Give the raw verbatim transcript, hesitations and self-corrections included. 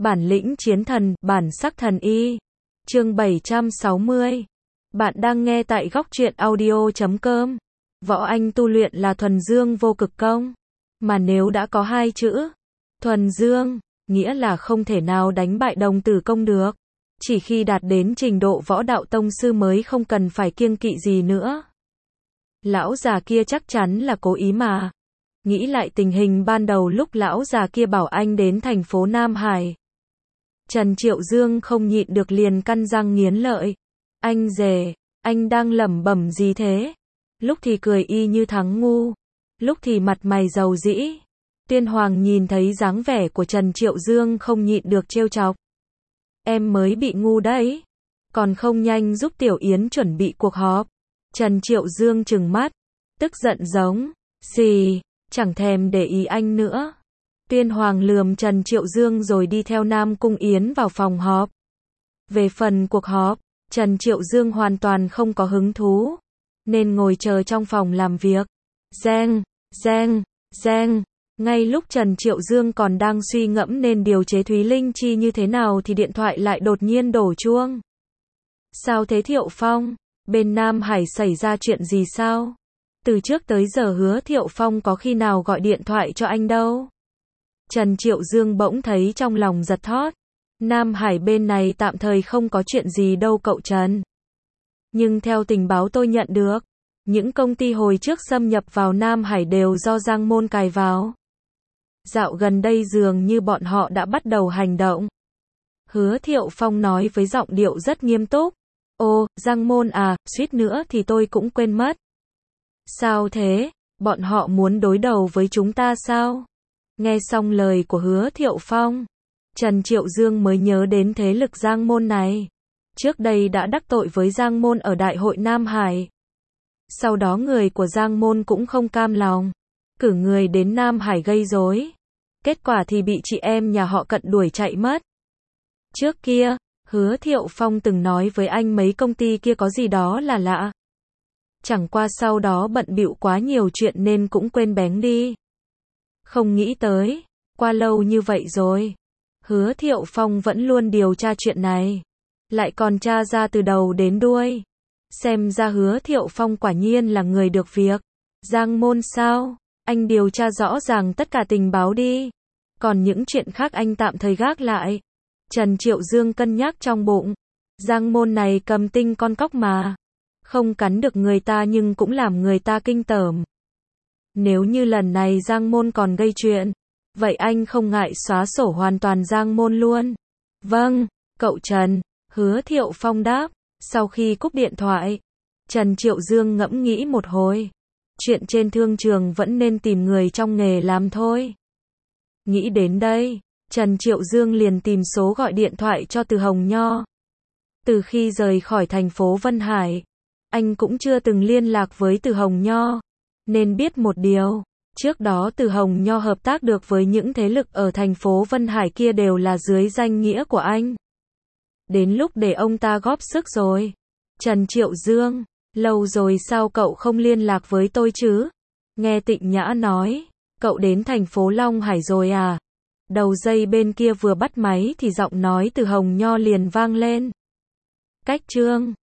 Bản lĩnh chiến thần, bản sắc thần y. Chương bảy trăm sáu mươi. Bạn đang nghe tại góc truyện audio chấm com. Võ Anh tu luyện là thuần dương vô cực công. Mà nếu đã có hai chữ thuần dương, nghĩa là không thể nào đánh bại đồng tử công được. Chỉ khi đạt đến trình độ võ đạo tông sư mới không cần phải kiêng kỵ gì nữa. Lão già kia chắc chắn là cố ý mà. Nghĩ lại tình hình ban đầu lúc lão già kia bảo anh đến thành phố Nam Hải. Trần Triệu Dương không nhịn được liền căn răng nghiến lợi. Anh rể, anh đang lẩm bẩm gì thế? Lúc thì cười y như thắng ngu, lúc thì mặt mày dầu dĩ. Tuyên Hoàng nhìn thấy dáng vẻ của Trần Triệu Dương không nhịn được trêu chọc. Em mới bị ngu đấy, còn không nhanh giúp Tiểu Yến chuẩn bị cuộc họp. Trần Triệu Dương trừng mắt, tức giận giống, xì, chẳng thèm để ý anh nữa. Tuyên Hoàng lườm Trần Triệu Dương rồi đi theo Nam Cung Yến vào phòng họp. Về phần cuộc họp, Trần Triệu Dương hoàn toàn không có hứng thú, nên ngồi chờ trong phòng làm việc. Reng, reng, reng. Ngay lúc Trần Triệu Dương còn đang suy ngẫm nên điều chế Thúy Linh Chi như thế nào thì điện thoại lại đột nhiên đổ chuông. Sao thế Thiệu Phong? Bên Nam Hải xảy ra chuyện gì sao? Từ trước tới giờ Hứa Thiệu Phong có khi nào gọi điện thoại cho anh đâu. Trần Triệu Dương bỗng thấy trong lòng giật thót. Nam Hải bên này tạm thời không có chuyện gì đâu cậu Trần. Nhưng theo tình báo tôi nhận được, những công ty hồi trước xâm nhập vào Nam Hải đều do Giang Môn cài vào. Dạo gần đây dường như bọn họ đã bắt đầu hành động. Hứa Thiệu Phong nói với giọng điệu rất nghiêm túc. Ô, Giang Môn à, suýt nữa thì tôi cũng quên mất. Sao thế? Bọn họ muốn đối đầu với chúng ta sao? Nghe xong lời của Hứa Thiệu Phong, Trần Triệu Dương mới nhớ đến thế lực Giang Môn này. Trước đây đã đắc tội với Giang Môn ở Đại hội Nam Hải. Sau đó người của Giang Môn cũng không cam lòng, cử người đến Nam Hải gây rối. Kết quả thì bị chị em nhà họ Cận đuổi chạy mất. Trước kia, Hứa Thiệu Phong từng nói với anh mấy công ty kia có gì đó là lạ. Chẳng qua sau đó bận bịu quá nhiều chuyện nên cũng quên bén đi. Không nghĩ tới, qua lâu như vậy rồi, Hứa Thiệu Phong vẫn luôn điều tra chuyện này. Lại còn tra ra từ đầu đến đuôi. Xem ra Hứa Thiệu Phong quả nhiên là người được việc. Giang Môn sao? Anh điều tra rõ ràng tất cả tình báo đi. Còn những chuyện khác anh tạm thời gác lại. Trần Triệu Dương cân nhắc trong bụng. Giang Môn này cầm tinh con cóc mà. Không cắn được người ta nhưng cũng làm người ta kinh tởm. Nếu như lần này Giang Môn còn gây chuyện, vậy anh không ngại xóa sổ hoàn toàn Giang Môn luôn. Vâng, cậu Trần. Hứa Thiệu Phong đáp. Sau khi cúp điện thoại, Trần Triệu Dương ngẫm nghĩ một hồi. Chuyện trên thương trường vẫn nên tìm người trong nghề làm thôi. Nghĩ đến đây, Trần Triệu Dương liền tìm số gọi điện thoại cho Từ Hồng Nho. Từ khi rời khỏi thành phố Vân Hải, anh cũng chưa từng liên lạc với Từ Hồng Nho, nên biết một điều. Trước đó Từ Hồng Nho hợp tác được với những thế lực ở thành phố Vân Hải kia đều là dưới danh nghĩa của anh. Đến lúc để ông ta góp sức rồi. Trần Triệu Dương, lâu rồi sao cậu không liên lạc với tôi chứ? Nghe Tịnh Nhã nói, cậu đến thành phố Long Hải rồi à? Đầu dây bên kia vừa bắt máy thì giọng nói Từ Hồng Nho liền vang lên. Cách Trương,